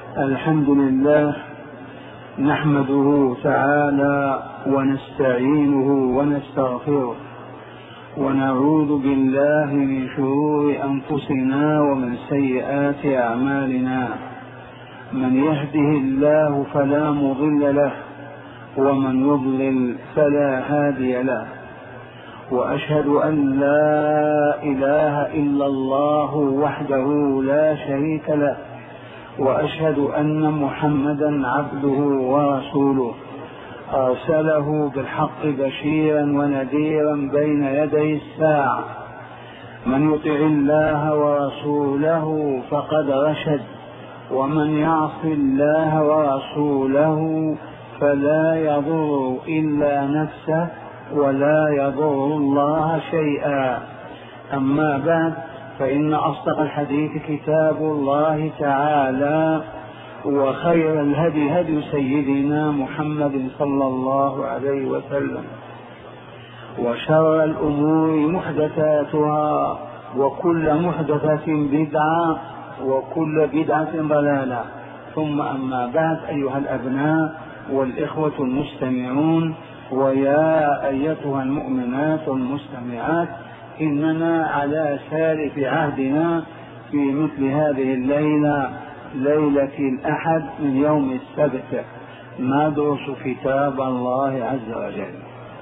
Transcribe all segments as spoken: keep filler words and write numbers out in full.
الحمد لله نحمده تعالى ونستعينه ونستغفره ونعوذ بالله من شرور أنفسنا ومن سيئات أعمالنا. من يهده الله فلا مضل له ومن يضلل فلا هادي له، وأشهد أن لا إله إلا الله وحده لا شريك له، وأشهد أن محمدا عبده ورسوله أرسله بالحق بشيرا ونذيرا بين يدي الساعة. من يطع الله ورسوله فقد رشد، ومن يعص الله ورسوله فلا يضر إلا نفسه ولا يضر الله شيئا. أما بعد، فإن أصدق الحديث كتاب الله تعالى، وخير الهدي هدي سيدنا محمد صلى الله عليه وسلم، وشر الأمور محدثاتها، وكل محدثة بدعة، وكل بدعة ضلالة. ثم أما بعد، أيها الأبناء والإخوة المستمعون، ويا أيتها المؤمنات المستمعات، إننا على سالف عهدنا في مثل هذه الليلة، ليلة الأحد من يوم السبت، ندرس كتاب الله عز وجل،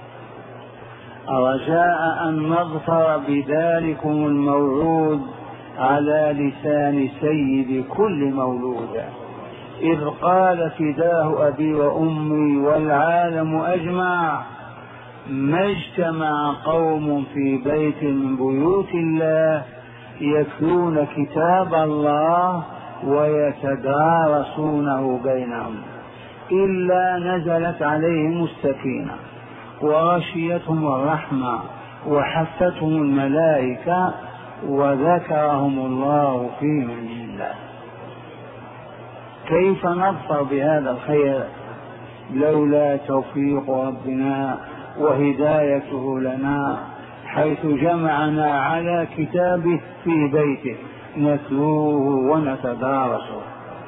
رجاء أن نظفر بذلكم الموعود على لسان سيد كل مولود، إذ قال فداه أبي وأمي والعالم أجمع: ما اجتمع قوم في بيت من بيوت الله يتلون كتاب الله ويتدارسونه بينهم إلا نزلت عليهم السكينة وغشيتهم الرحمة وحفتهم الملائكة وذكرهم الله في من عنده. كيف نظفر بهذا الخير لولا توفيق ربنا وهدايته لنا، حيث جمعنا على كتابه في بيته نتلوه ونتدارسه.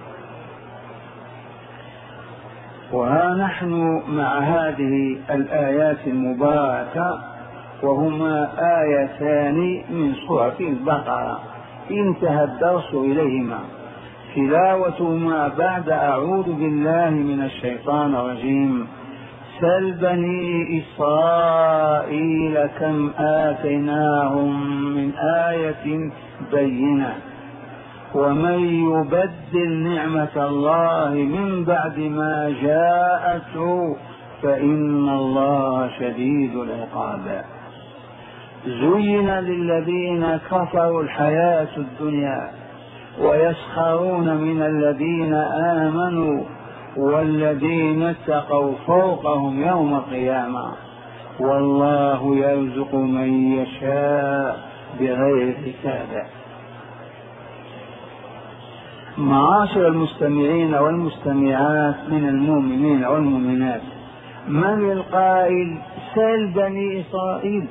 وها نحن مع هذه الآيات المباركة، وهما آيتان من سورة البقرة انتهى الدرس إليهما، تلاوتهما بعد أعوذ بالله من الشيطان الرجيم: سل بني إسرائيل كم آتيناهم من آية بينة ومن يبدل نعمة الله من بعد ما جاءته فإن الله شديد العقاب. زين للذين كفروا الحياة الدنيا ويسخرون من الذين آمنوا والذين اتقوا فوقهم يوم القيامة والله يرزق من يشاء بغير حساب. معاشر المستمعين والمستمعات من المؤمنين والمؤمنات، من القائل سل بني إسرائيل؟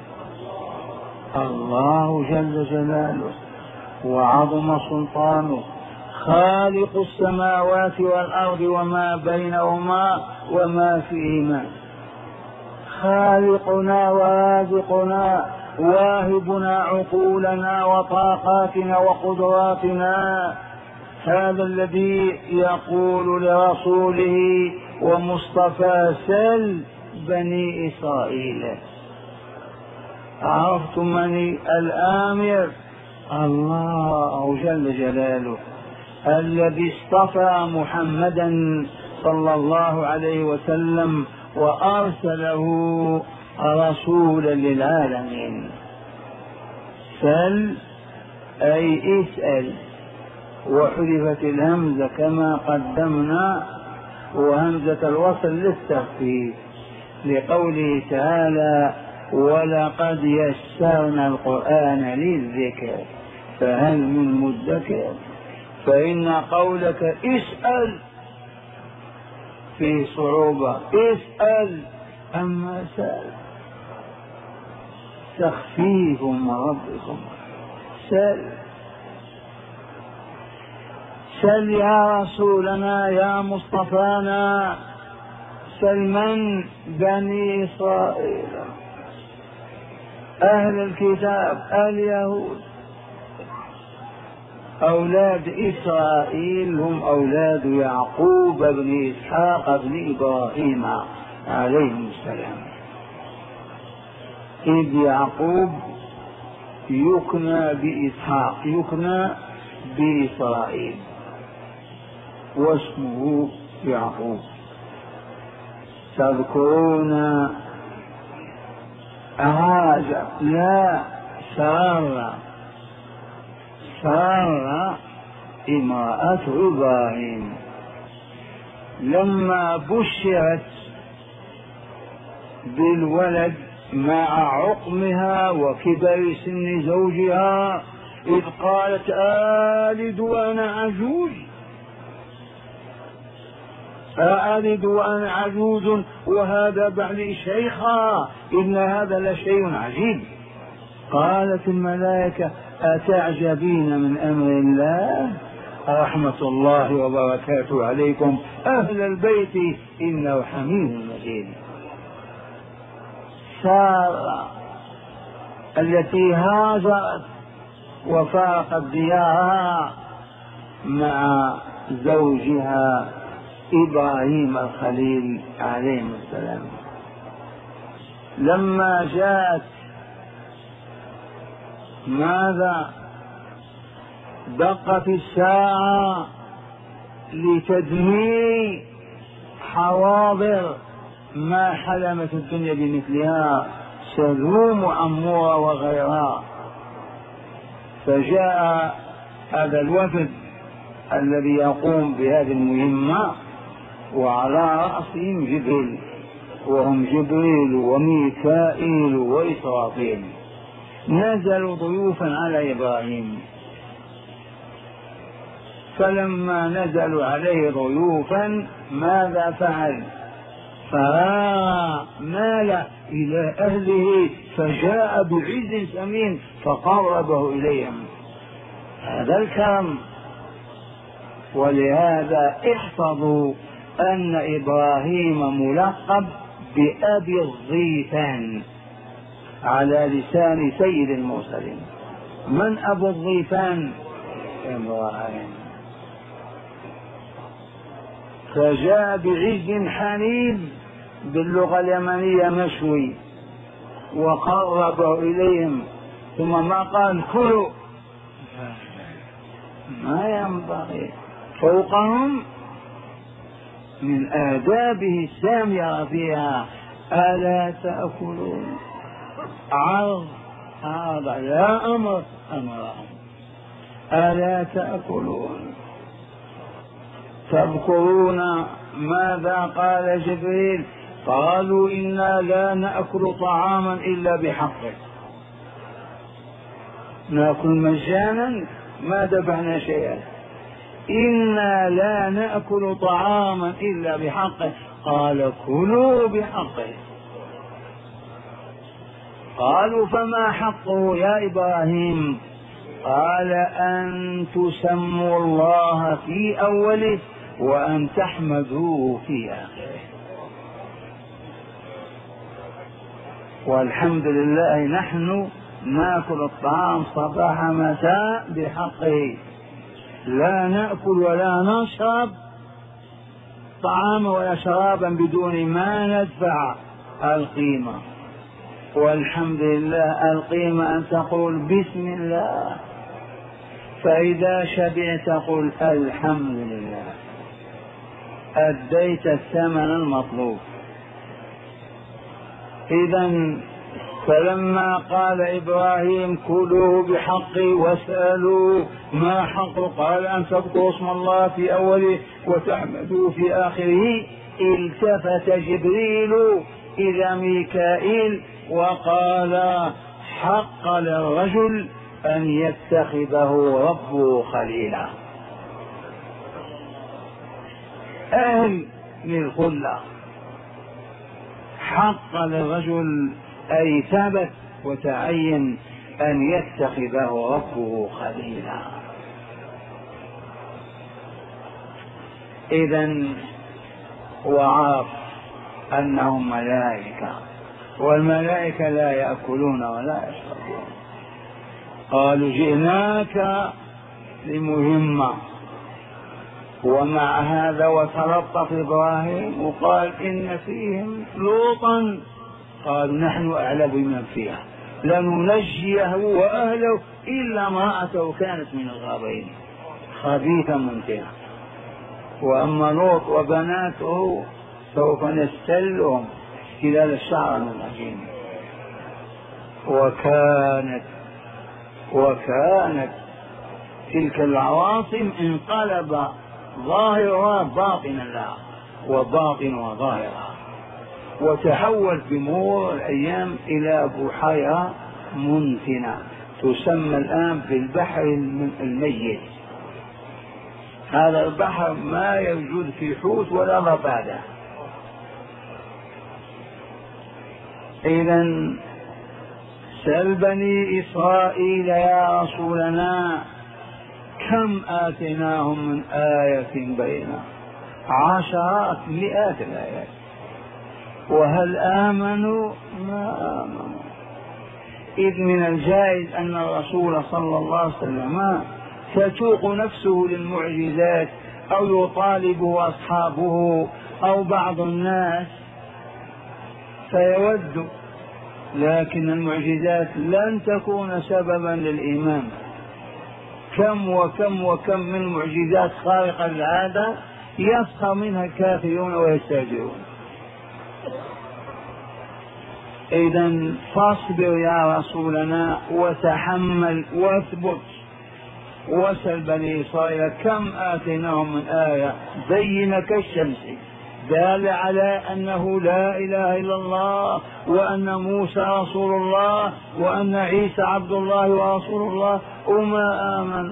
الله جل جلاله وعظم سلطانه، خالق السماوات والأرض وما بينهما وما فيهما، خالقنا ورازقنا، واهبنا عقولنا وطاقاتنا وقدراتنا. هذا الذي يقول لرسوله ومصطفى: سل بني إسرائيل. عرفتم من الآمر؟ الله جل جلاله، الذي اصطفى محمدا صلى الله عليه وسلم وأرسله رسولا للعالمين. سل أي اسأل، وحذفت الهمزة كما قدمنا، وهمزة الوصل للتخفيف، لقوله تعالى: ولقد يسرنا القرآن للذكر فهل من مدكر. فإن قولك اسأل فيه صعوبة، اسأل، أما سأل تخفيف من ربكم. سأل سل يا رسولنا يا مصطفانا، سل من بني إسرائيل أهل الكتاب اليهود أولاد إسرائيل هم أولاد يعقوب بن إسحاق بن إبراهيم عليهم السلام، إذ يعقوب يكنى بإسحاق يكنى بإسرائيل واسمه يعقوب. تذكرون هذا؟ لا، سارة سارة امرأة إبراهيم لما بشرت بالولد مع عقمها وكبر سن زوجها إذ قالت آلد وأنا عجوز أألد وأنا عجوز وهذا بعلي شيخا إن هذا لشيء عجيب. قالت الملائكة أتعجبين من أمر الله رحمة الله وبركاته عليكم أهل البيت إنه حميد مجيد. سارة التي هاجرت وفارقت ديارها مع زوجها إبراهيم الخليل عليه السلام، لما جاءت ماذا دقت الساعة لتدمير حواضر ما حلمت الدنيا بمثلها سدوم وعمورة وغيرها، فجاء هذا الوفد الذي يقوم بهذه المهمة وعلى رأسهم جبريل، وهم جبريل وميكائيل وإسرافيل، نزلوا ضيوفا على إبراهيم. فلما نزلوا عليه ضيوفا ماذا فعل؟ فمال إلى أهله فجاء بعز ثمين فقربه إليهم. هذا الكرم. ولهذا احفظوا أن إبراهيم ملقب بأبي الضيفان على لسان سيد المرسلين. من أبو الضيفان؟ إبراهيم. فجاء بعز حنيب باللغة اليمنية مشوي وقربه إليهم، ثم ما قال كلوا، ما ينبغي. فوقهم من آدابه السامية فيها ألا تأكلون، عرض هذا لا أمر أمرهم، ألا تأكلون. تذكرون ماذا قال جبريل؟ قالوا إنا لا نأكل طعاما إلا بحقه، نأكل مجانا ما دفعنا شيئا، إنا لا نأكل طعاما إلا بحقه. قال كلوا بحقه. قالوا فما حقه يا إبراهيم؟ قال أن تسموا الله في أوله وأن تحمدوه في آخره. والحمد لله نحن نأكل الطعام صباح مساء بحقه، لا نأكل ولا نشرب طعاما ولا شرابا بدون ما ندفع القيمة. والحمد لله القيمة أن تقول بسم الله، فإذا شبعت قل الحمد لله، أديت الثمن المطلوب. إذن فلما قال إبراهيم كلوا بحقه واسألوا ما حقه، قال أن تذكروا اسم الله في أوله وتحمدوا في آخره، التفت جبريل إلى ميكائيل وقال حق للرجل أن يتخذه ربه خليلا. أهل للخلة، حق للرجل أي ثبت وتعين أن يتخذه ربه خليلا. إذا وعرف أنهم ملائكة، والملائكة لا يأكلون ولا يشربون. قالوا جئناك لمهمة، ومع هذا وتلطف إبراهيم وقال إن فيهم لوطا، قالوا نحن أعلم بمن فيها لننجيه وأهله إلا امرأته كانت من الغابرين خبيثة منتنة، وأما لوط وبناته سوف نستلهم خلال الشعر من العجين. وكانت وكانت تلك العواصم انقلب ظاهرها باطنا لها وباطنها ظاهرها، وتحول بمرور الأيام إلى بحيرة منتنة تسمى الآن بالبحر الميت. هذا البحر ما يوجد في حوت ولا ضفادع. إذا سل بني إسرائيل يا رسولنا كم آتيناهم من آية بينة، عشرات مئات الآيات، وهل آمنوا؟ ما آمنوا. إذ من الجائز أن الرسول صلى الله عليه وسلم تتوق نفسه للمعجزات أو يطالبه أصحابه أو بعض الناس فيود، لكن المعجزات لن تكون سببا للإيمان. كم وكم وكم من معجزات خارقة للعادة يسخر منها الكافرون ويستهزئون. إذا فاصبر يا رسولنا وتحمل واثبت، وسل بني إسرائيل كم آتيناهم من آية بينة كالشمس دال على أنه لا إله إلا الله، وأن موسى رسول الله، وأن عيسى عبد الله ورسول الله، وما آمن.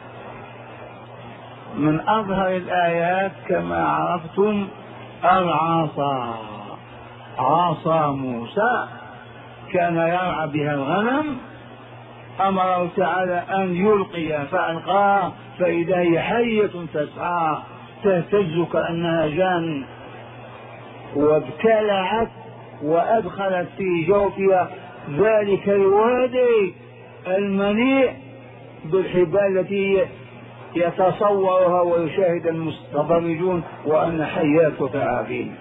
من أظهر الآيات كما عرفتم العصا، عصا موسى كان يرعى بها الغنم، أمره تعالى أن يلقي فألقاه فإذا هي حية تسعى تهتز كأنها جان، وابتلعت وأدخلت في جوفها ذلك الوادي المليء بالحبال التي يتصورها ويشاهد المتفرجون وأن حيات وثعابين.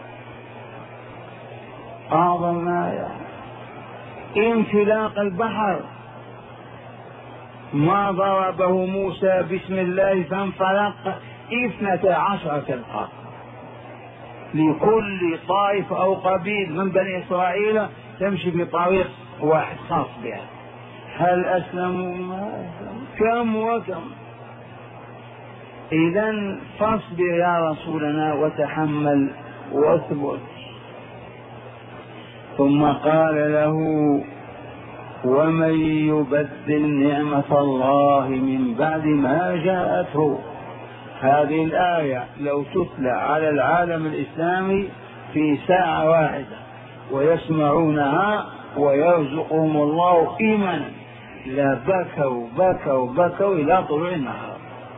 أعظم آية انفلاق البحر، ما ضربه موسى بسم الله فانفلق اثنتا عشرة القاع، لكل طائف أو قبيل من بني إسرائيل تمشي بطريق واحد خاص بها. هل أسلموا؟ ما كم وكم. إذا فاصبر يا رسولنا وتحمل واثبت. ثم قال له ومن يبدل نعمة الله من بعد ما جاءته. هذه الآية لو تتلى على العالم الإسلامي في ساعة واحدة ويسمعونها ويرزقهم الله إيمانا لا بكوا بكوا بكوا إلى طلوع النهار،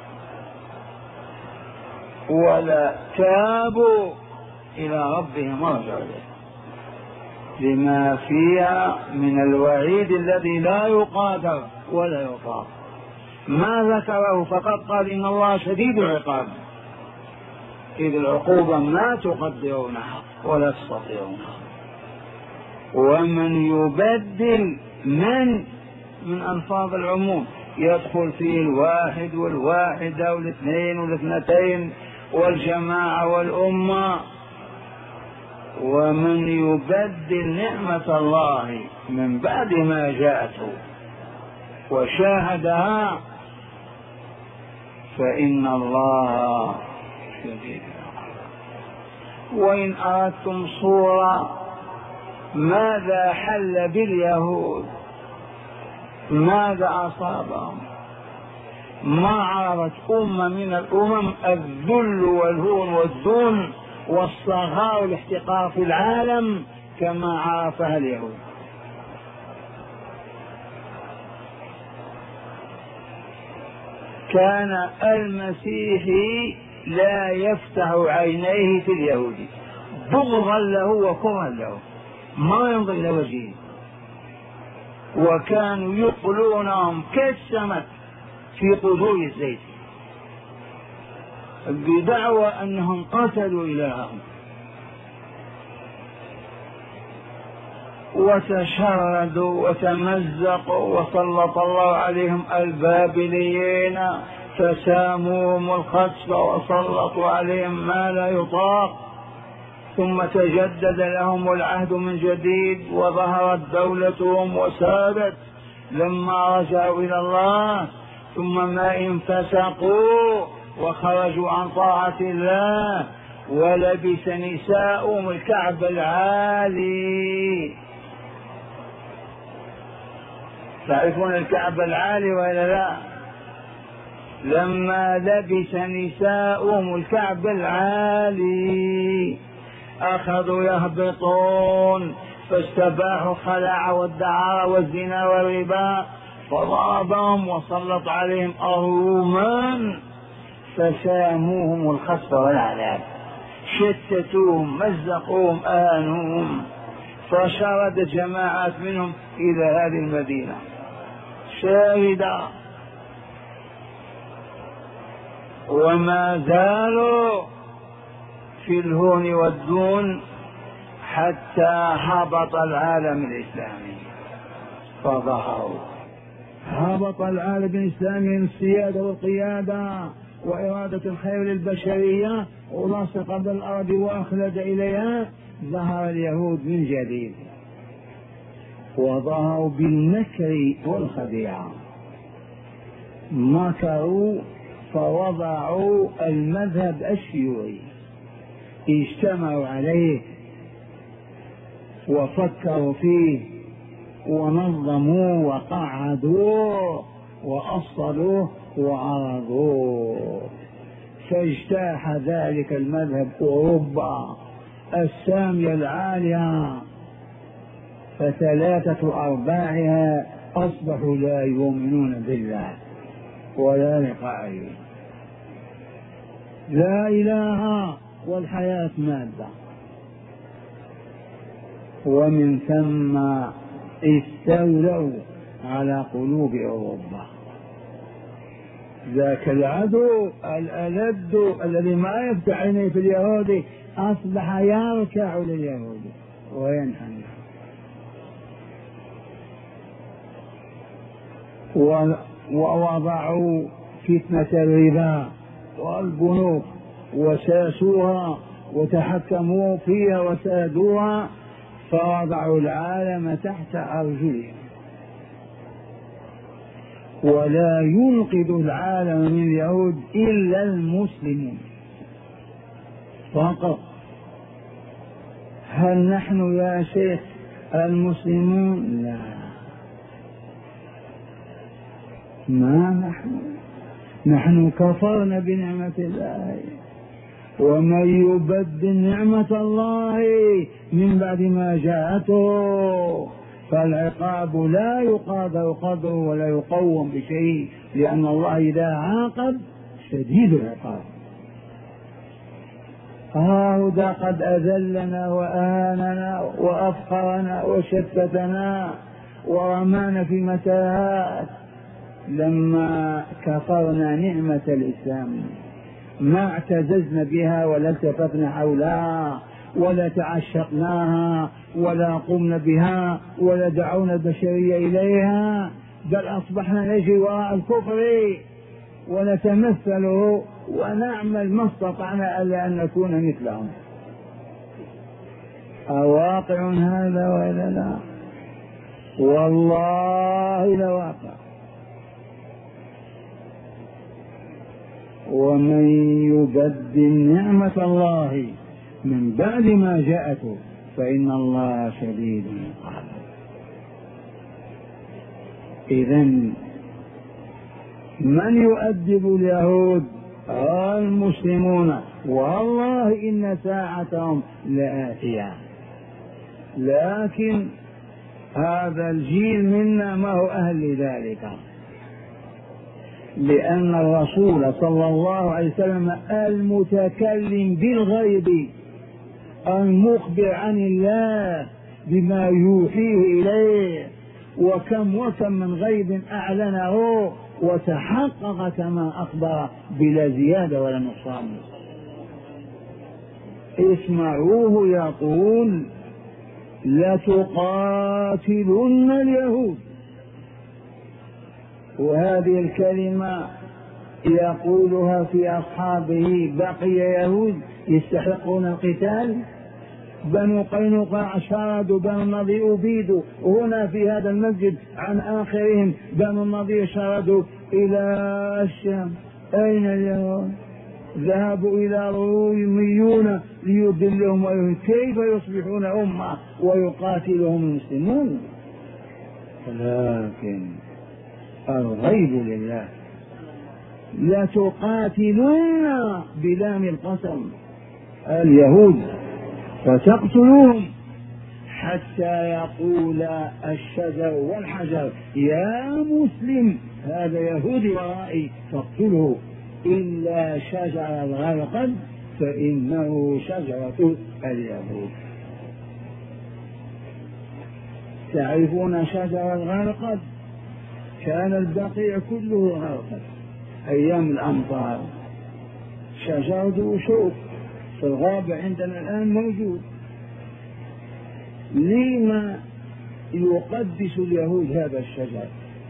ولا تابوا إلى ربهم رجعوا لما فيها من الوعيد الذي لا يقادر ولا يطاق. ما ذكره فقط قال إن الله شديد العقاب، إذ العقوبة ما تقدرونها ولا تستطيعونها. ومن يبدل من من ألفاظ العموم يدخل فيه الواحد والواحدة والاثنين والاثنتين والجماعة والأمة. ومن يبدل نعمة الله من بعد ما جاءته وشاهدها فإن الله شديد العقاب. وإن أردتم صورة ماذا حل باليهود، ماذا أصابهم؟ ما عرفت أمة من الأمم الذل والهون والدون والصغار والاحتقار في العالم كما عرفها اليهود. كان المسيحي لا يفتح عينيه في اليهودي بغضا له وكرها له، ما ينظر إلى وجهه. وكانوا يقلونهم كالسمك في قدور الزيت بدعوى أنهم قتلوا إلههم. وتشردوا وتمزقوا وسلط الله عليهم البابليين فساموهم الخسف وسلطوا عليهم ما لا يطاق. ثم تجدد لهم العهد من جديد وظهرت دولتهم وسادت لما رجعوا إلى الله. ثم ما انفسقوا وخرجوا عن طاعة الله ولبس نساؤهم الكعب العالي. تعرفون الكعب العالي ولا لا؟ لما لبس نساؤهم الكعب العالي أخذوا يهبطون فاستباحوا الخلاع والدعارة والزنا والربا فضربهم وسلط عليهم أروما فساموهم الخسف والعذاب، شتتوهم مزقوهم آنوهم، فشردت جماعات منهم إلى هذه المدينة شاهدا، وما زالوا في الهون والدون حتى هبط العالم الإسلامي فظهروا. هبط العالم الإسلامي من السيادة والقيادة وإرادة الخير للبشرية ولاصق بالأرض وأخلد إليها. ظهر اليهود من جديد وظهروا بالمكر والخديعة، مكروا فوضعوا المذهب الشيوعي، اجتمعوا عليه وفكروا فيه ونظموه وقعدوه وأصلوه وعرضوه، فاجتاح ذلك المذهب أوروبا السامية العالية، فثلاثة أرباعها أصبحوا لا يؤمنون بالله ولا لقائه، لا إله والحياة مادة. ومن ثم استولوا على قلوب أوروبا. ذاك العدو الألد الذي ما يفتح عينيه في اليهود أصبح يركع لليهود وينحني، ووضعوا فتنة الربا والبنوك وساسوها وتحكموا فيها وسادوها، فوضعوا العالم تحت أرجلهم، ولا ينقذ العالم من اليهود إلا المسلمون فقط. هل نحن يا شيخ المسلمون؟ لا، ما نحن نحن كفرنا بنعمة الله، ومن يبدل نعمة الله من بعد ما جاءته فالعقاب لا يقادر قدره ولا يقوم بشيء، لأن الله إذا عاقب شديد العقاب. هذا قد أذلنا وآهاننا وأفقرنا وشتتنا ورمانا في متاهات لما كفرنا نعمة الإسلام، ما اعتززنا بها ولا التفتنا حولها ولا تعشقناها ولا قمنا بها ولا دعونا البشرية إليها، بل أصبحنا نجري وراء الكفر ونتمثله ونعمل ما استطعنا ألا أن نكون مثلهم. أواقع هذا وإلا لا؟ والله لواقع. ومن يبدل نعمة الله من بعد ما جاءته فإن الله شديد العقاب. إذن من يؤدب اليهود؟ المسلمون، والله إن ساعتهم لآتية، لكن هذا الجيل منا ما هو أهل لذلك. لأن الرسول صلى الله عليه وسلم المتكلم بالغيب المخبر عن الله بما يوحيه إليه، وكم وكم من غيب أعلنه وتحقق كما أخبر بلا زيادة ولا نقصان. اسمعوه يقول: لتقاتلن اليهود. وهذه الكلمة يقولها في أصحابه بقي يهود يستحقون القتال؟ بنو قينقاع شردوا، بنو النضير أبيدوا، هنا في هذا المسجد عن آخرهم بنو النضير شردوا إلى الشام. أين اليهود؟ ذهبوا إلى روميون ليضلهم ويهون. كيف يصبحون أمة ويقاتلهم المسلمون؟ لكن الغيب لله. لتقاتلون بلام القسم اليهود فتقتلوهم حتى يقول الشجر والحجر يا مسلم هذا يهودي ورائي فاقتله، إلا شجر الغرقد فإنه شجرة اليهود. تعرفون شجر الغرقد؟ كان البقيع كله غرقد أيام الأمطار، شجرته شوك في الغابة عندنا الآن موجود. لما يقدس اليهود هذا الشجر؟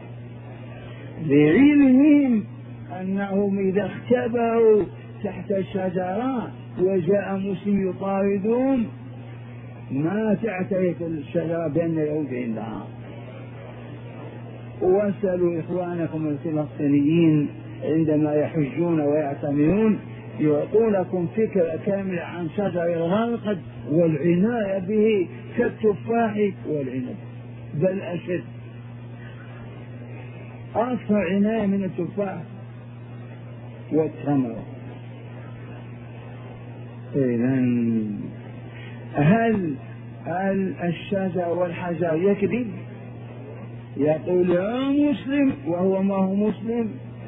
لعلمهم أنهم إذا اختبأوا تحت الشجرة وجاء مسلم يطاردهم ما تعترف الشجرة بأن اليهود عندها. واسألوا إخوانكم الفلسطينيين عندما يحجون ويعتمرون يعطونكم فكرة كاملة عن شجر الغرقد والعناية به كالتفاح والعنب، بل أشد، أكثر عناية من التفاح والتمر. إذن هل هل الشجر والحجر يكذب؟ يقول يا مسلم وهو ما هو مسلم؟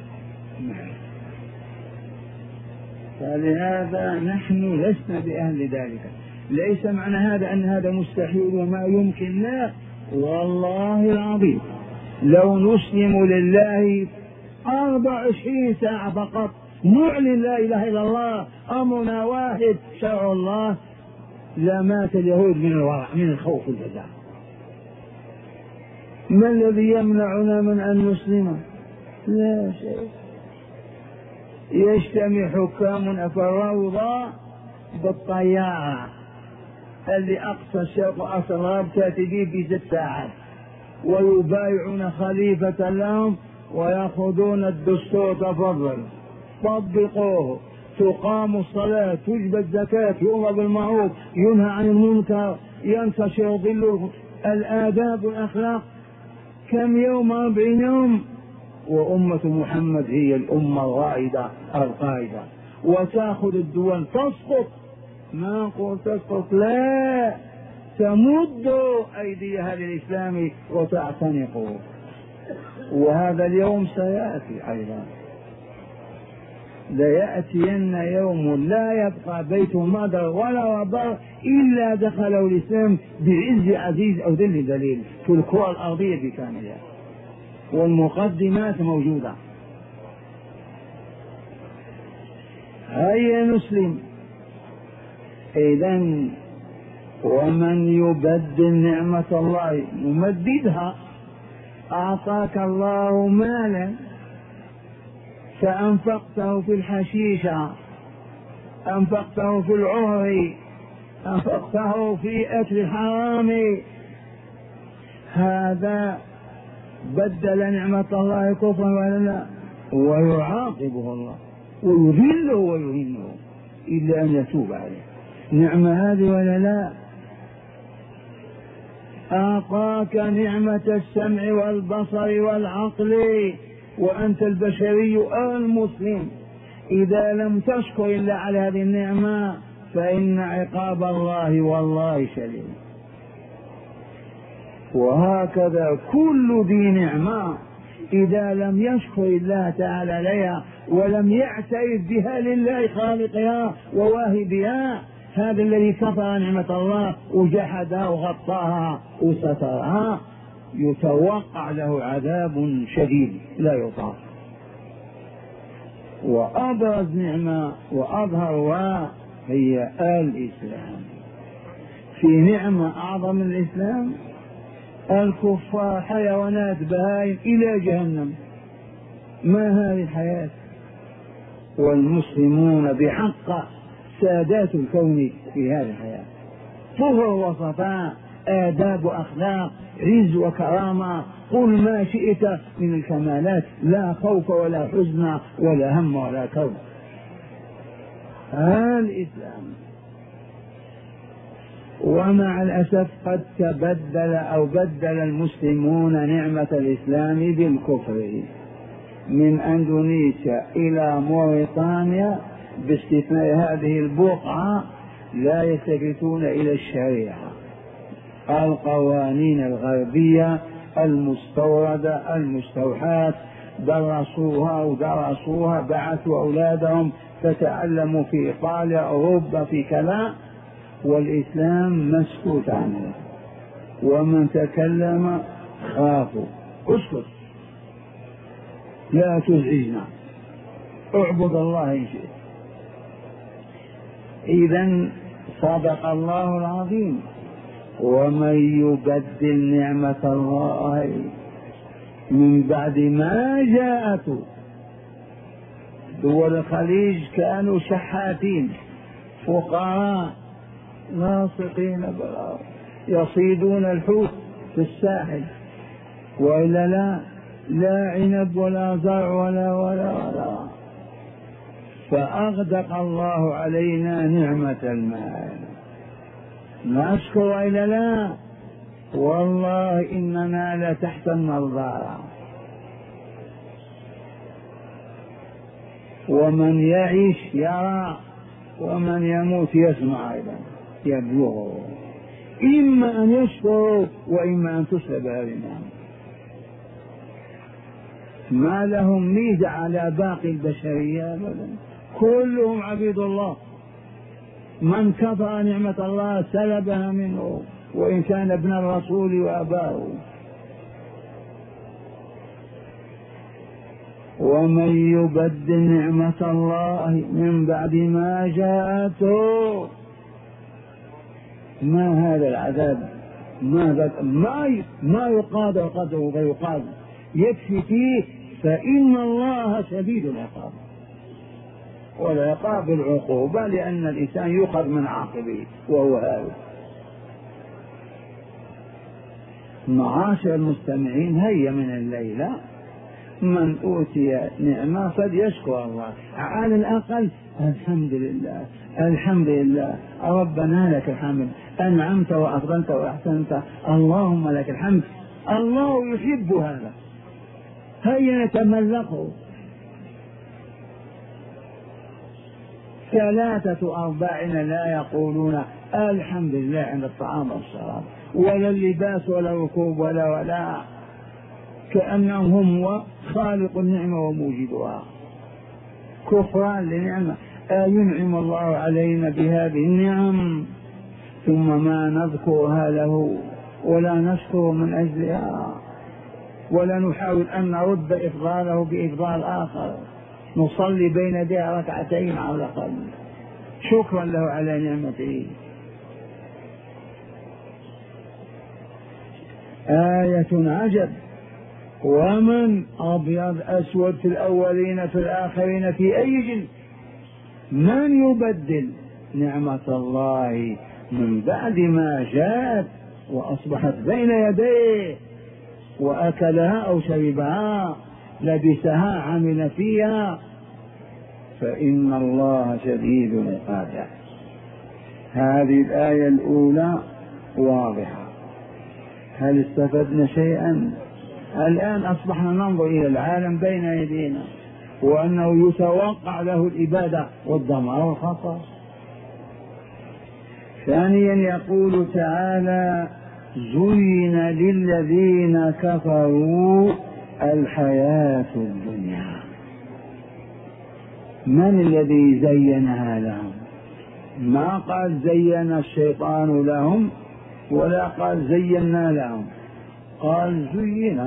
فلهذا نحن لسنا بأهل ذلك. ليس معنى هذا أن هذا مستحيل وما يمكن، لا، والله العظيم لو نسلم لله أربع وعشرين ساعة فقط نعلن لا إله إلا الله أمرنا واحد شرع الله لمات اليهود من الورع من الخوف والجزع. ما الذي يمنعنا من أن نسلم؟ لا شيء. يجتمع حكامنا في الروضة بالطيارة اللي أقصى الشرق وأقصى الغرب تأتي في ست ساعات ويبايعون خليفة لهم ويأخذون الدستور. تفضل طبقوه، تقام الصلاة، تجب الزكاة، يؤمر بالمعروف، ينهى عن المنكر، ينتشر ظل الآداب والأخلاق. كم يوم؟ أربعين يوم. وأمة محمد هي الأمة الرائدة القائدة، وتأخذ الدول تسقط. ما نقول تسقط، لا، تمد أيديها للإسلام وتعتنقه. وهذا اليوم سيأتي أيضا، ليأتين يوم لا يبقى بيت مدر ولا وبر إلا دخله الإسلام بعز عزيز أو ذل ذليل في الكرة الأرضية بكاملها، والمقدمات موجودة. هيا نسلم. إذن ومن يبدل نعمة الله يمددها. أعطاك الله مالا فأنفقته في الحشيشة، أنفقته في العهر، أنفقته في أكل الحرام، هذا بدل نعمة الله كفرا ولا لا؟ ويعاقبه الله ويذله ويهينه إلا أن يتوب عليه. نعمة هذه ولا لا؟ أعطاك نعمة السمع والبصر والعقل وأنت البشري المسلم، إذا لم تشكر إلا على هذه النعمة فإن عقاب الله والله شديد. وهكذا كل ذي نعمة إذا لم يشكر الله تعالى عليها ولم يعترف بها لله خالقها وواهبها، هذا الذي كفر نعمة الله وجحدها وغطاها وسترها يتوقع له عذاب شديد لا يطاق. وأبرز نعمة وأظهرها هي الإسلام. في نعمة أعظم من الإسلام؟ الكفار حيوانات بهائم إلى جهنم، ما هذه الحياة؟ والمسلمون بحق سادات الكون في هذه الحياة، طهر وصفاء، آداب وأخلاق، عز وكرامة، قل ما شئت من الكمالات، لا خوف ولا حزن ولا هم ولا كرب. هذا الإسلام. ومع الأسف قد تبدل أو بدل المسلمون نعمة الإسلام بالكفر، من أندونيسيا إلى موريتانيا باستثناء هذه البقعة لا يلتفتون إلى الشريعة. القوانين الغربية المستوردة المستوحاة درسوها ودرسوها، بعثوا أولادهم فتعلموا في إيطاليا أوروبا في كذا، والإسلام مسكوت عنه، ومن تكلم خافوا اسكت لا تزعجنا اعبد الله إن شئت. إذن صدق الله العظيم. ومن يبدل نعمة الله من بعد ما جاءته. دول الخليج كانوا شحاتين فقراء لاصقين بالأرض يصيدون الحوت في الساحل، وإلا لا لا عنب ولا زرع ولا ولا ولا فأغدق الله علينا نعمة المال. نشكر إلا لا؟ والله إننا لتحت النظارة. ومن يعيش يرى ومن يموت يسمع أيضا يبلغه، إما أن يشكر وإما أن تسلب هذه النعمة. ما لهم ميزة على باقي البشرية أبدا، كلهم عبيد الله. من كفر نعمة الله سلبها منه وإن كان ابن الرسول وأباه. ومن يبدل نعمة الله من بعد ما جاءته، ما هذا العذاب؟ ما ما ما يقادر قدره فيقال يكفي فيه، فإن الله شديد العقاب، ولا يقابل العقوبة لأن الإنسان يؤخذ من عاقبه وهو هذا. معاشر المستمعين، هيا من الليلة من أوتي نعمة فليشكر الله، على الأقل الحمد لله الحمد لله ربنا لك الحمد، أنعمت وأفضلت وأحسنت، اللهم لك الحمد. الله يحب هذا، هيا نتملقه. ثلاثة أرباعنا لا يقولون الحمد لله عند الطعام والشراب ولا اللباس ولا الركوب ولا ولا، كأنهم هو خالق النعمة وموجدها. كفران لنعمة. ينعم الله علينا بهذه النعم ثم ما نذكرها له ولا نشكر من أجلها، ولا نحاول أن نرد إفضاله بإفضال آخر، نصلي بين يديه ركعتين على الأقل شكرا له على نعمته. آية عجب. ومن أبيض أسود في الأولين في الآخرين في أي جنس، من يبدل نعمة الله من بعد ما جاءت وأصبحت بين يديه وأكلها أو شربها لبسها عمل فيها، فإن الله شديد العقاب. هذه الآية الأولى واضحة. هل استفدنا شيئا؟ الآن أصبحنا ننظر إلى العالم بين يدينا وأنه يتوقع له الإبادة والدمار والخطر. ثانيا يقول تعالى: زين للذين كفروا الحياة الدنيا. من الذي زينها لهم؟ ما قال زين الشيطان لهم ولا قال زينا لهم، قال زين.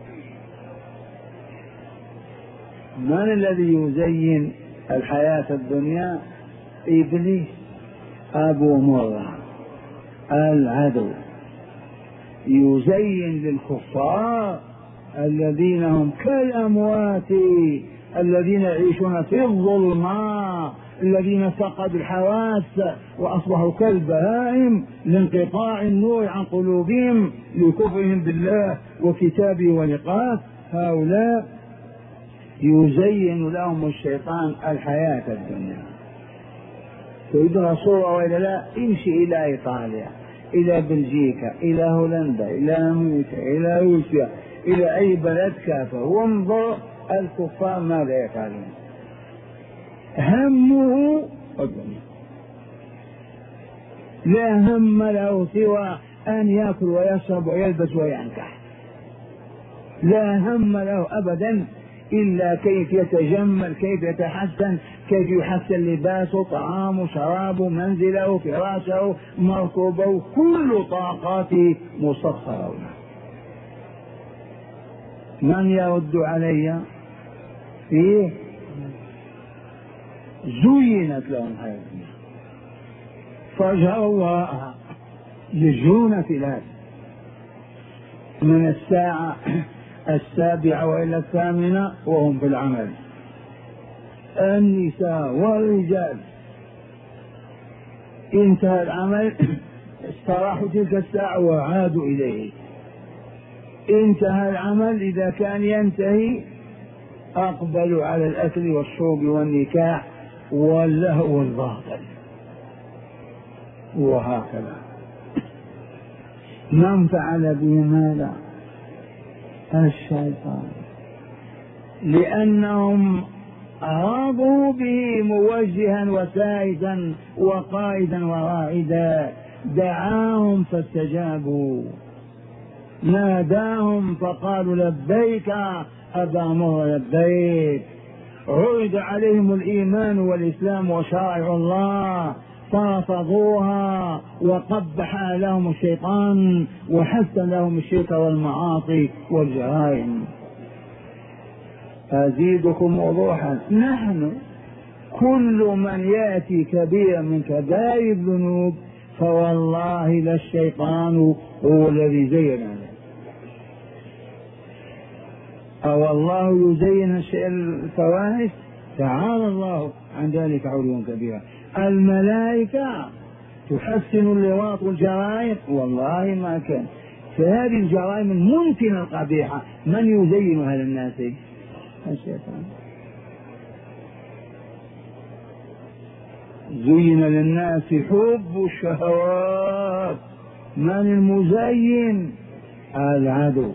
من الذي يزين الحياة الدنيا؟ إبليس أبو مرة العدو، يزين للكفار الذين هم كالأموات، الذين يعيشون في الظلمات، الذين فقدوا الحواس وأصبحوا كالبهائم لانقطاع النور عن قلوبهم لكفرهم بالله وكتابه ولقاه. هؤلاء يزين لهم الشيطان الحياة الدنيا. تريدون صورة وإلا لا؟ امشي إلى إيطاليا، إلى بلجيكا، إلى هولندا، إلى أمريكا، إلى روسيا، إلى أي بلد كافر، وانظر الكفار ماذا يفعلون. همه الدنيا، لا هم له سوى أن يأكل ويشرب ويلبس وينكح، لا هم له أبدا إلا كيف يتجمل، كيف يتحسن، كيف يحسن لباسه، طعامه، شرابه، منزله، فراشه، مركوبه، كل طاقاته مسخرة. من يرد علي فيه؟ زينت لهم هذه الدنيا فجروا وراءها، يجرون في الهدى من الساعة السابعة وإلى الثامنة وهم في العمل، النساء والرجال. انتهى العمل استراحوا تلك الساعة وعادوا إليه. انتهى العمل إذا كان ينتهي أقبلوا على الأكل والشرب والنكاح واللهو والباطل، وهكذا. من فعل بهم هذا؟ الشيطان، لأنهم أرادوا به موجها وسائدا وقائدا ورائدا، دعاهم فاستجابوا، ناداهم فقالوا لبيك أبا مرة لبيك، عرض عليهم الإيمان والإسلام وشرائع الله فرفضوها، وقبح لهم الشيطان وحسن لهم الشرك والمعاصي والجرائم. أزيدكم وضوحا، نحن كل من يأتي كبيرا من كبائر الذنوب فوالله للشيطان هو الذي زين ذلك. أو الله يزين الفواحش؟ تعالى الله عن ذلك علوا كبيرا. الملائكة تحسن اللواط والجرائم؟ والله ما كان. فهذه الجرائم الممكنة القبيحة من يزينها للناس؟ الشيطان. زين للناس حب الشهوات، من المزين؟ العدو.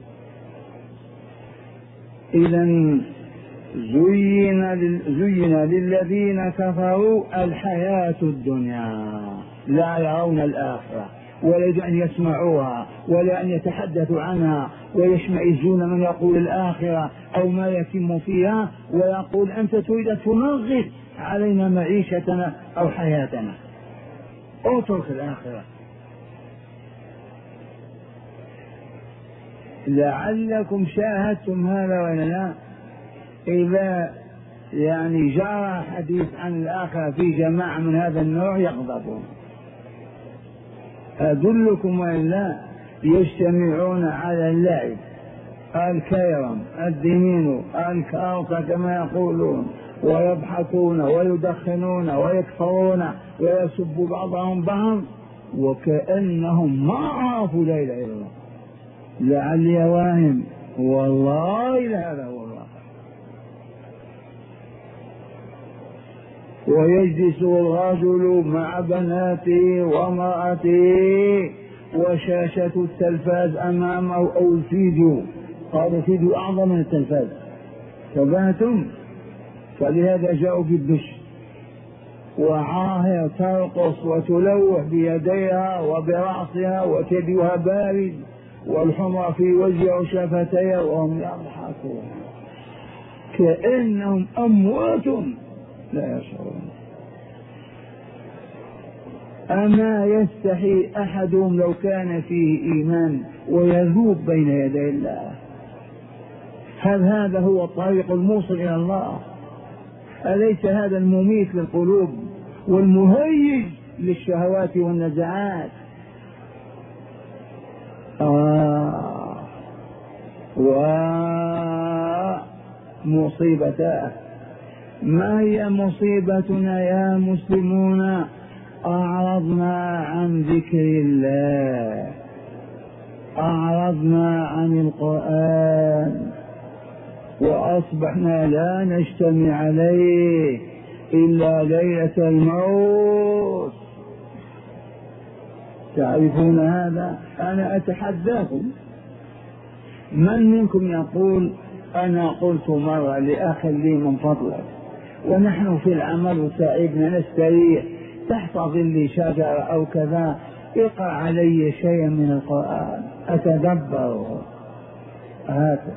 إذن زين زين للذين كفروا الحياة الدنيا، لا يرون الآخرة ولا يريد أن يسمعوها ولا أن يتحدثوا عنها، ويشمئزون من يقول الآخرة أو ما يتم فيها، ويقول أنت تريد أن تنغص علينا معيشتنا أو حياتنا، اترك الآخرة. لعلكم شاهدتم هذا ولا لا؟ إذا يعني جرى حديث عن الآخرة في جماعة من هذا النوع يغضبون. أدلكم وإلا يجتمعون على اللعب، الكيرم، الدمين، الكارطة كما يقولون، ويضحكون ويدخنون ويكفرون ويسب بعضهم بعض وكأنهم ما عرفوا لا إله إلا الله. لعلي واهم، والله لهذا هو الواقع. ويجلس الرجل مع بناته وامرأته وشاشة التلفاز أمامه أو الفيديو، هذا الفيديو أعظم من التلفاز، تبعتم؟ فلهذا جاءوا بالدش، وعاهر ترقص وتلوح بيديها وبرأسها وثديها بارد والحمر في وجهه وشفتيه وهم يضحكون كأنهم أموات لا يشعرون. أما يستحي أحدهم لو كان فيه إيمان ويذوب بين يدي الله؟ هل هذا هو الطريق الموصل إلى الله؟ أليس هذا المميت للقلوب والمهيج للشهوات والنزعات؟ آه ومصيبتاه. ما هي مصيبتنا يا مسلمون؟ أعرضنا عن ذكر الله، أعرضنا عن القرآن، وأصبحنا لا نجتمع عليه إلا ليلة الموت. تعرفون هذا؟ أنا أتحداكم، من منكم يقول أنا قلت مرة لأخ لي من فضلك ونحن في العمل وتعبنا نستريح تحت ظل شجرة أو كذا، اقرأ علي شيئا من القرآن أتدبره. هذا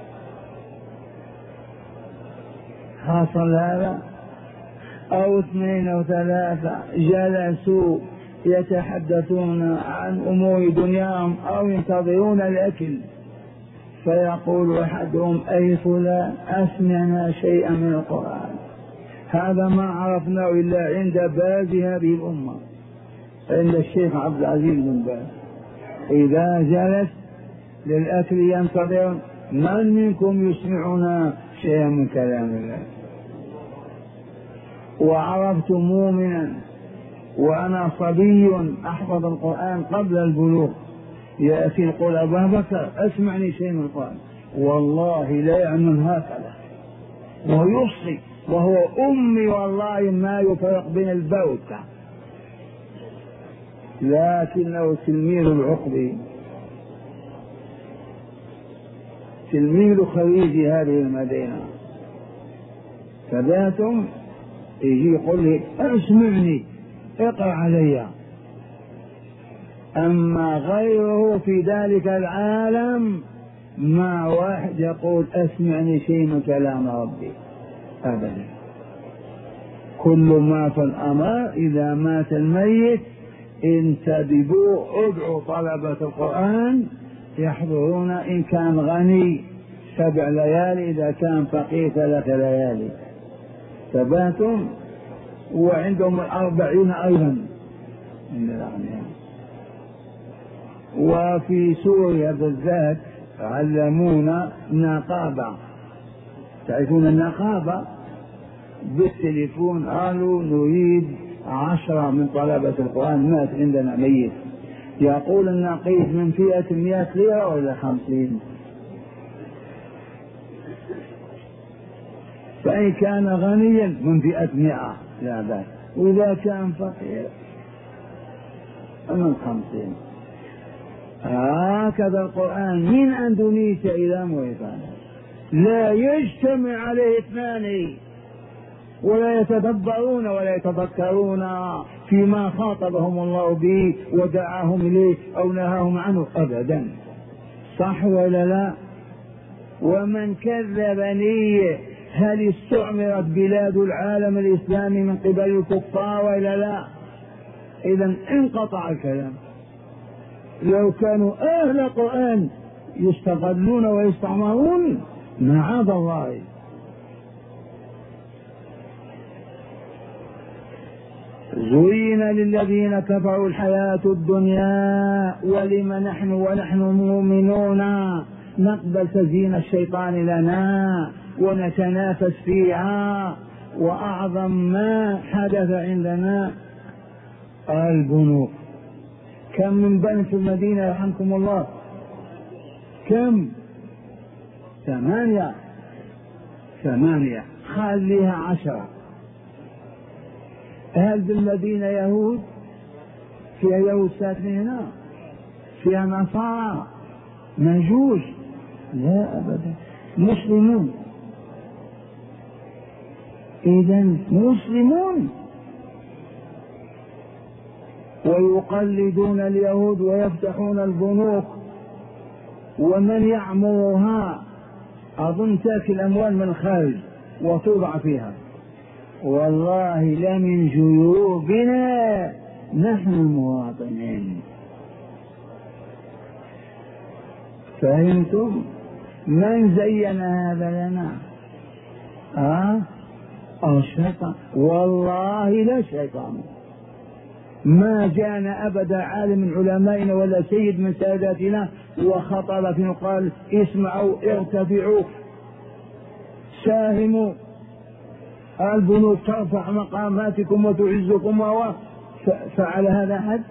حصل هذا؟ أو اثنين أو ثلاثة جلسوا يتحدثون عن أمور دنياهم أو ينتظرون الأكل، فيقول أحدهم أي فلان أسمعنا شيئا من القرآن. هذا ما عرفناه إلا عند باز هذه الأمة، عند الشيخ عبد العزيز بن باز. إذا جلس للأكل ينتظر من منكم يسمعنا شيئا من كلام الله. وعرفت مؤمنا وأنا صبي أحفظ القرآن قبل البلوغ يأتي يقول أبا بكر أسمعني شيء من القرآن، والله لا يعمل هكذا ويصلي وهو أمي والله ما يفرق بين البوتة، لكنه تلميذ العقبي، تلميذ خريج هذه المدينة. فذاتهم يجي يقول لي اسمعني اقرأ علي. أما غيره في ذلك العالم ما واحد يقول اسمعني شيء من كلام ربي أبدا. كل ما في الأمر إذا مات الميت انتدبوا ادعوا طلبة القرآن يحضرون، إن كان غني سبع ليالي، إذا كان فقير ثلاث ليالي. ثباتهم وعندهم الأربعين أيضا. وفي سوريا بالذات علمونا نقابة، تعرفون النقابة؟ بالتليفون قالوا نريد عشرة من طلبة القرآن مات عندنا ميت، يقول النقيب من فئة مئة ليرة ولا خمسين، فإن كان غنيا من فئة مئة لا بأس، وإذا كان فقير من خمسين. هكذا القرآن من أندونيسيا إلى موريتانيا لا يجتمع عليه اثنان ولا يتدبرون ولا يتذكرون فيما خاطبهم الله به ودعاهم إليه أو نهاهم عنه أبدا. صح ولا لا؟ ومن كذبني هل استعمرت بلاد العالم الإسلامي من قبل الكفار ولا لا؟ إذا انقطع الكلام. لو كانوا أهل القرآن يستغلون ويستعمرون معاذ الله. زين للذين كفروا الحياة الدنيا ولم نحن ونحن مؤمنون نقبل تزيين الشيطان لنا ونتنافس فيها. وأعظم ما حدث عندنا البنوك. كم من بنك في المدينة يرحمكم الله؟ كم؟ ثمانية ثمانية خليها عشرة. هل بالمدينة يهود؟ فيها يهود ساكنين هنا؟ فيها نصارى مجوس؟ لا أبدا، مسلمون. إذن مسلمون ويقلدون اليهود ويفتحون البنوك ومن يعمرها أظن تأكل أموال من الخارج وتوضع فيها. والله لمن جيوبنا نحن المواطنين. فهمتم؟ من زين هذا لنا؟ أه؟ الشيطان. والله لا شيطان. ما جاءنا أبدا عالم من علمائنا ولا سيد من ساداتنا وخطر فينا قال اسمعوا ارتفعوا ساهموا البنوك ترفع مقاماتكم وتعزكم. فعل هذا أحد؟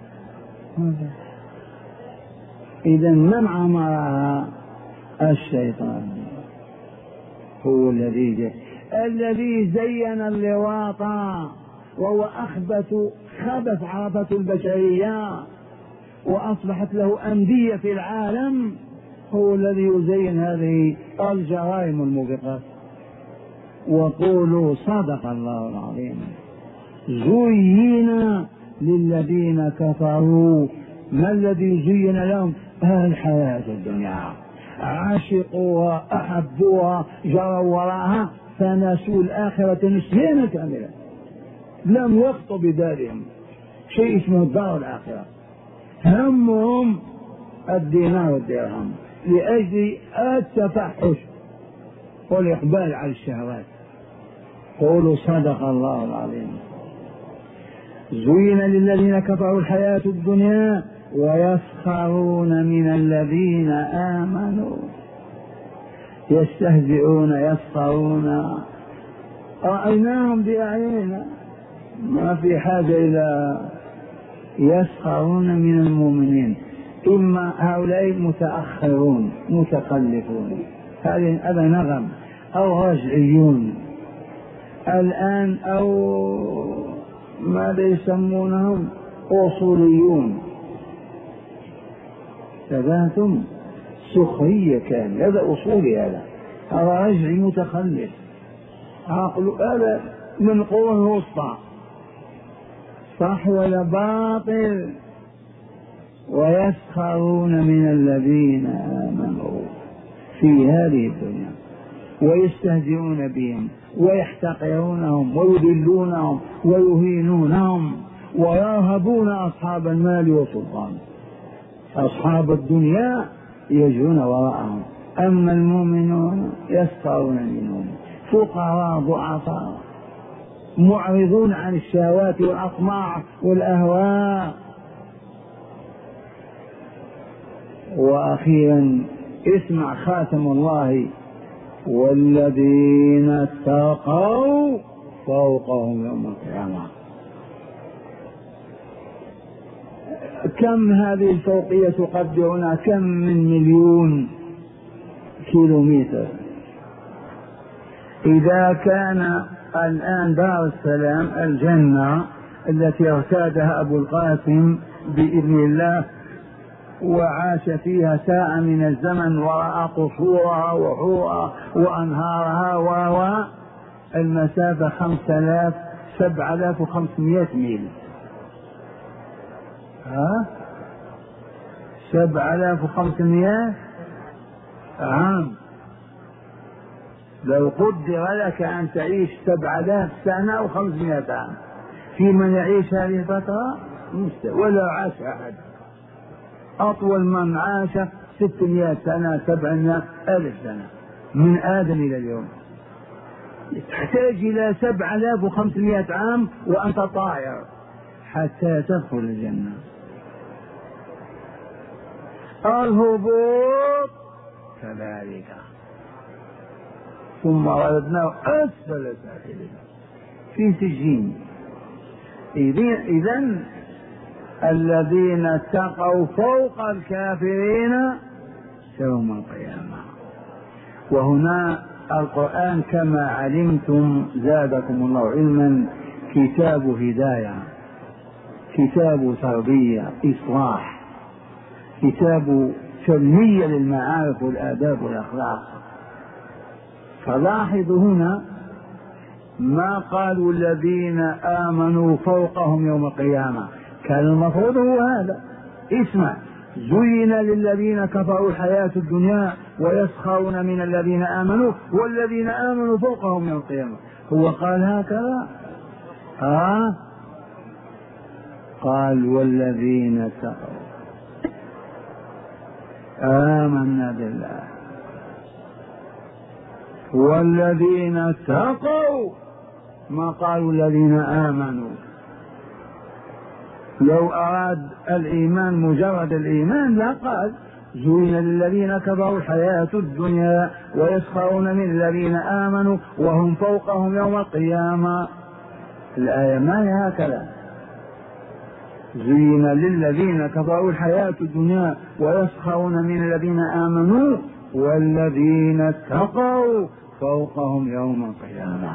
إذا من عمرها؟ الشيطان هو الذي الذي زين اللواط، وهو أخبث خبث عرفته البشرية وأصبحت له أندية في العالم. هو الذي يزين هذه الجرائم الموبقات. وقولوا صدق الله العظيم. زين للذين كفروا. ما الذي زين لهم؟ الحياة الدنيا، عاشقوها أحبوها جروا وراها فنسوا الآخرة نسيانا كاملا. لم يخطوا بدارهم شيء اسمه الدار الآخرة، همهم الدينار والدرهم لأجل التفحش والإقبال على الشهوات. قولوا صدق الله العظيم. زين للذين كفروا الحياة الدنيا ويسخرون من الذين آمنوا. يستهزئون يسخرون، رأيناهم بأعيننا، ما في حاجة إلى يسخرون من المؤمنين. إما هؤلاء متأخرون متخلفون، هذا نغم، أو رجعيون الآن، أو ماذا يسمونهم أصوليون. تباتم سخرية كان هذا أصولي، هذا هذا رجعي متخلف عقل، هذا من قوة الوسطى. صح ولا باطل؟ ويسخرون من الذين آمنوا في هذه الدنيا ويستهزئون بهم ويحتقرونهم ويذلونهم ويهينونهم ويرهبون أصحاب المال والسلطان. أصحاب الدنيا يجرون وراءهم، أما المؤمنون يسخرون منهم، فقراء ضعفاء معرضون عن الشهوات والأطماع والأهواء. وأخيرا اسمع خاتم الله: والذين اتقوا فوقهم يوم القيامة. كم هذه الفوقية تقدرنا؟ كم من مليون كيلومتر. إذا كان الآن دار السلام الجنة التي ارتادها أبو القاسم بإذن الله وعاش فيها ساعة من الزمن ورأى قصورها وحورها وأنهارها و المسافة خمسة آلاف سبعة آلاف وخمسمائة ميل. ها سبعة آلاف وخمسمائة عام. لو قدر لك أن تعيش سبعة آلاف سنة وخمسمائة عام، في من يعيش هذه الفترة ولا عاش أحد. أطول من عاش ستمائة سنة سبعمائة ألف سنة من آدم إلى اليوم. تحتاج إلى سبعة آلاف وخمسمائة عام وأنت طائر حتى تدخل الجنة. الهبوط كذلك، ثم رددناه أسفل سافلين في سجين. إذن الذين اتقوا فوق الكافرين يوم القيامة. وهنا القرآن كما علمتم زادكم الله علما كتاب هداية، كتاب تربية إصلاح، كتاب تنمية للمعارف والآداب والأخلاق. فلاحظوا هنا ما قالوا الذين آمنوا فوقهم يوم القيامة، كان المفروض هو هذا. اسمع: زين للذين كفروا الحياة الدنيا ويسخرون من الذين آمنوا والذين آمنوا فوقهم يوم القيامة. هو قال هكذا؟ ها؟ قال والذين اتقوا آمنا بالله والذين اتقوا، ما قالوا الذين آمنوا. لو أراد الإيمان مجرد الإيمان لا قال زين للذين كفروا الحياة الدنيا ويسخرون من الذين آمنوا وهم فوقهم يوم القيامة. الآية ما هي هكذا، زين للذين كفروا الحياة الدنيا ويسخرون من الذين آمنوا والذين اتقوا فوقهم يوم القيامة.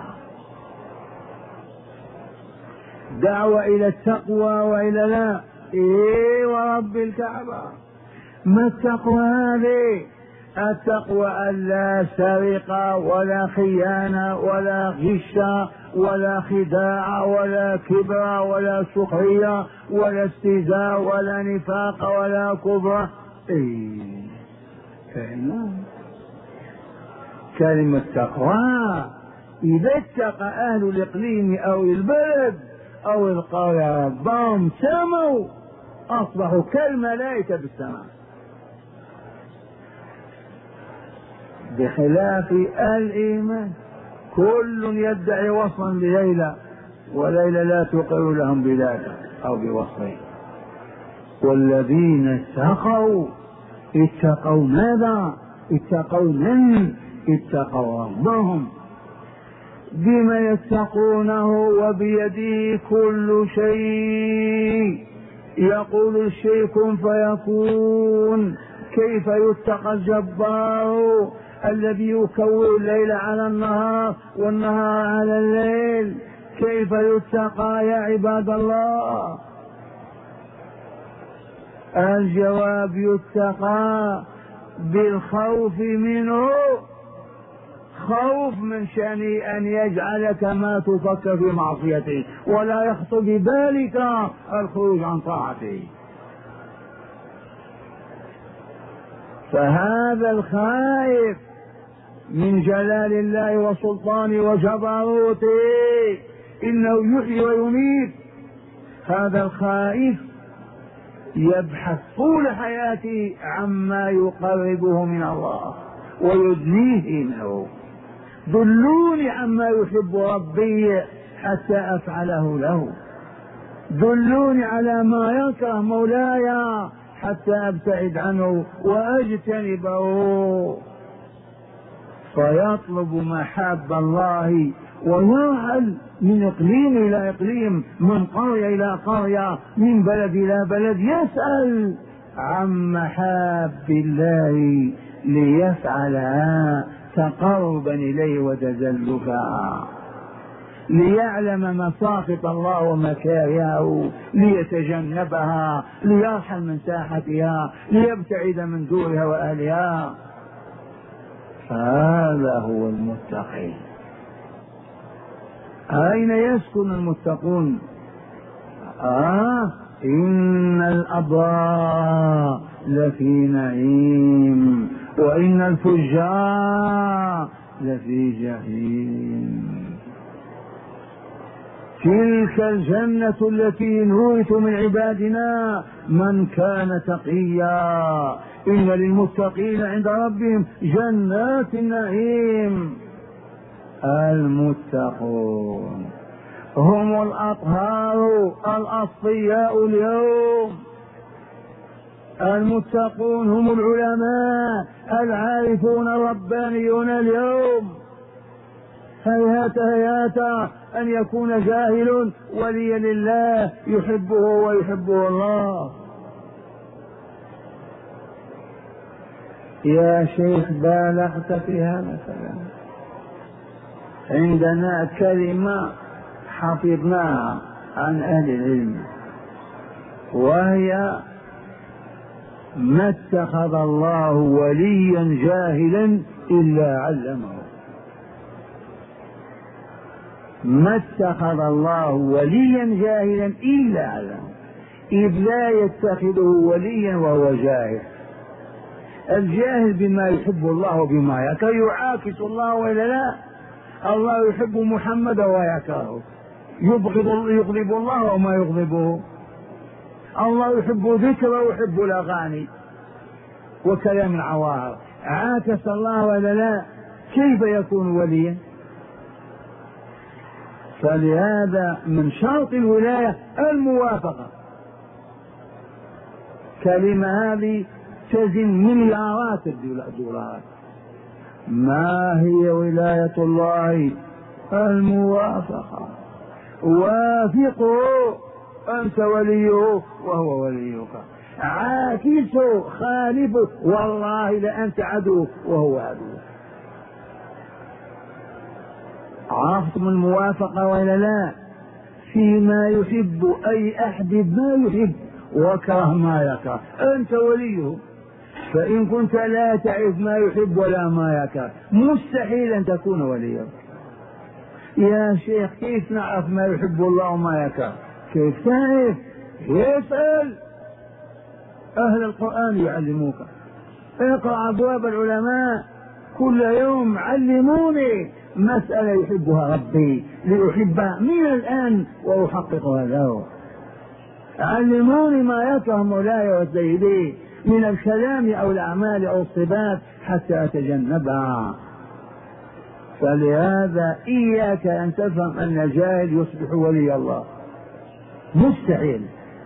دعوة إلى التقوى وإلى لا. إيه ورب الكعبة، ما التقوى هذه؟ التقوى ألا سرقة ولا خيانة ولا غش ولا خداع ولا كبر ولا سخرية ولا استهزاء ولا نفاق ولا كبر. إيه فهمنا كلمة تقوى. إذا اتقى أهل الإقليم أو البلد أو القرية ربهم سموا أصبحوا كالملائكة بالسماء، بخلاف الإيمان كل يدعي وصفا بليلى وليلى لا تقر لهم بذلك أو بوصفه. والذين اتقوا اتقوا ماذا؟ اتقوا من؟ اتقوا ربهم. بما يتقونه وبيده كل شيء، يقول الشيء كن فيكون. كيف يتقى الجبار الذي يكون الليل على النهار والنهار على الليل؟ كيف يتقى يا عباد الله؟ الجواب يتقى بالخوف منه، خوف من شأن أن يجعلك ما تفكر في معصيته ولا يخطر بذلك الخروج عن طاعته. فهذا الخائف من جلال الله وسلطانه وجبروته إنه يحيي ويميت، هذا الخائف يبحث طول حياته عما يقربه من الله ويدنيه منه. دلوني عما يحب ربي حتى أفعله له، دلوني على ما يكره مولاي حتى أبتعد عنه وأجتنبه. فيطلب محاب الله ويرحل من إقليم إلى إقليم، من قرية إلى قرية، من بلد إلى بلد، يسأل عن محاب الله ليفعلها تقربا إليه وتزلفا، ليعلم مساخط الله ومكارهه ليتجنبها، ليرحل من ساحتها، ليبتعد من دورها وأهلها. هذا هو المتقي. أين يسكن المتقون؟ آه إن الأبرار لفي نعيم وإن الفجار لفي جحيم. تلك الجنة التي نورث من عبادنا من كان تقيا، إن للمتقين عند ربهم جنات النعيم. المتقون هم الأطهار الأصفياء اليوم، المتقون هم العلماء العارفون الربانيون اليوم. هيهات هيهات أن يكون جاهل وليا لله يحبه ويحبه الله. يا شيخ بالغت في هذا الكلام. عندنا كلمة حفظناها عن أهل العلم وهي ما اتخذ الله وليا جاهلا إلا علمه. ما اتخذ الله وليا جاهلا إلا علمه. إذ لا يتخذه وليا وهو جاهل. الجاهل بما يحب الله وبما يكره يعاكس الله ولا لا؟ الله يحب محمد ويكرهه، يبغض يغضب الله وما يغضبه. الله يحب ذكره ويحب الأغاني وكلام العوار، عاكس الله ولا لا؟ كيف يكون وليا؟ فلهذا من شرط الولاية الموافقة. كلمة هذه تزن مليارات الدولارات. ما هي ولاية الله؟ الموافقة. وافقه أنت وليه وهو وليك، عاكسه خالفه والله لأنت عدو وهو عدو. عرفتم الموافقة ولا لا؟ فيما يحب أي أحبب ما يحب وكره ما يكره، أنت وليه. فإن كنت لا تعرف ما يحب ولا ما يكره مستحيل أن تكون وليا. يا شيخ كيف نعرف ما يحب الله وما يكره؟ كيف تعرف؟ يسأل أهل القرآن يعلموك. اقرأ أبواب العلماء كل يوم، علموني مسألة يحبها ربي لأحبها من الآن وأحققها له. علموني ما يكره مولاي وسيدي من الكلام أو الأعمال أو الصفات حتى أتجنبها. فلهذا إياك أن تفهم أن الجاهل يصبح ولي الله، مستحيل.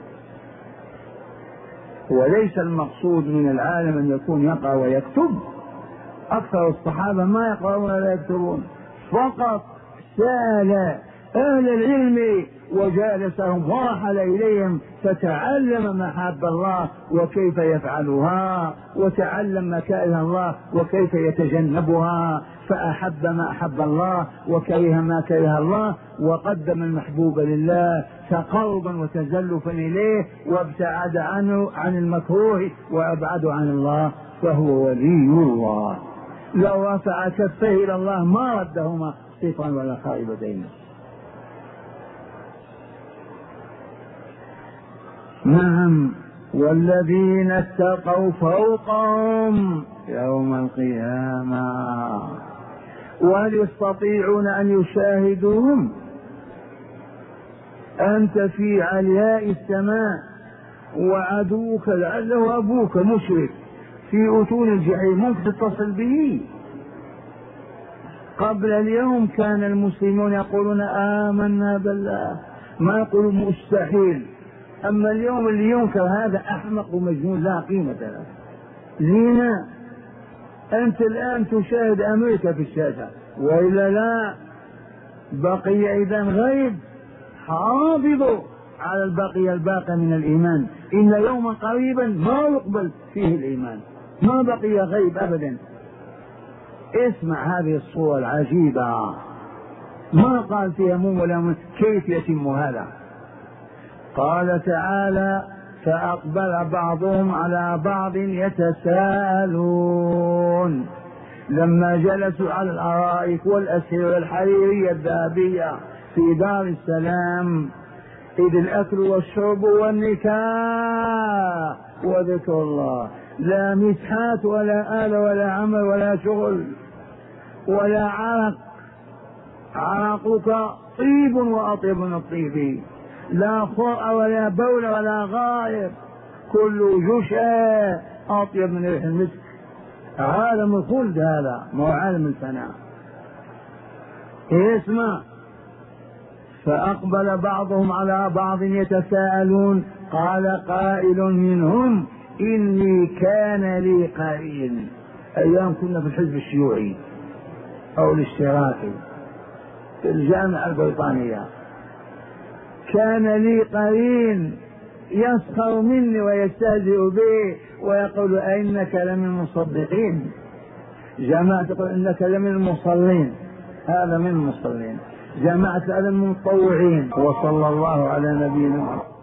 وليس المقصود من العالم أن يكون يقرأ ويكتب، أكثر الصحابة ما يقرؤون ولا يكتبون، فقط سال أهل العلم وجالسهم ورحل إليهم فتعلم محاب الله وكيف يفعلها، وتعلم مكاره الله وكيف يتجنبها، فأحب ما أحب الله وكره ما كره الله، وقدم المحبوب لله تقربا وتزلفا إليه، وابتعد عنه عن المكروه وأبعد عن الله، فهو ولي الله. لو رفع كفيه إلى الله ما ردهما صفرا ولا خائبتين. نعم، والذين اتقوا فوقهم يوم القيامة. وهل يستطيعون أن يشاهدوهم؟ أنت في علياء السماء وعدوك لعله أبوك مشرك في أتون الجحيم، ممكن تتصل به؟ قبل اليوم كان المسلمون يقولون آمنا بالله، ما يقولون مستحيل. أما اليوم اللي ينكر هذا أحمق ومجنون لا قيمة له. زينة. أنت الآن تشاهد أمريكا في الشاشة وإلا لا؟ بقي إذا غيب. حافظوا على البقية الباقي من الإيمان، إن يوما قريبا ما يقبل فيه الإيمان، ما بقي غيب أبدا. اسمع هذه الصورة العجيبة، ما قال فيها مو ولا من. كيف يتم هذا؟ قال تعالى فأقبل بعضهم على بعض يتساءلون لما جلسوا على الأرائك والأسرة الحريرية الذهبية في دار السلام، إذ الأكل والشرب والنكاح وذكر الله، لا مسحات ولا آل ولا عمل ولا شغل ولا عرق، عرقك طيب وأطيب من الطيب، لا خرء ولا بول ولا غائب، كل جشع أطيب من ريح المسك. عالم الخلد هذا، مو عالم الفناء. اسمع، فأقبل بعضهم على بعض يتساءلون قال قائل منهم إني كان لي قرين. أيام كنا في الحزب الشيوعي أو الاشتراكي في الجامعة البريطانية، كان لي قرين يسخر مني ويستهزئ بي ويقول أئنك لمن المصدقين. جماعة تقول إنك لمن المصلين، هذا من المصلين. جماعة من المتطوعين. وصلى الله على نبينا محمد.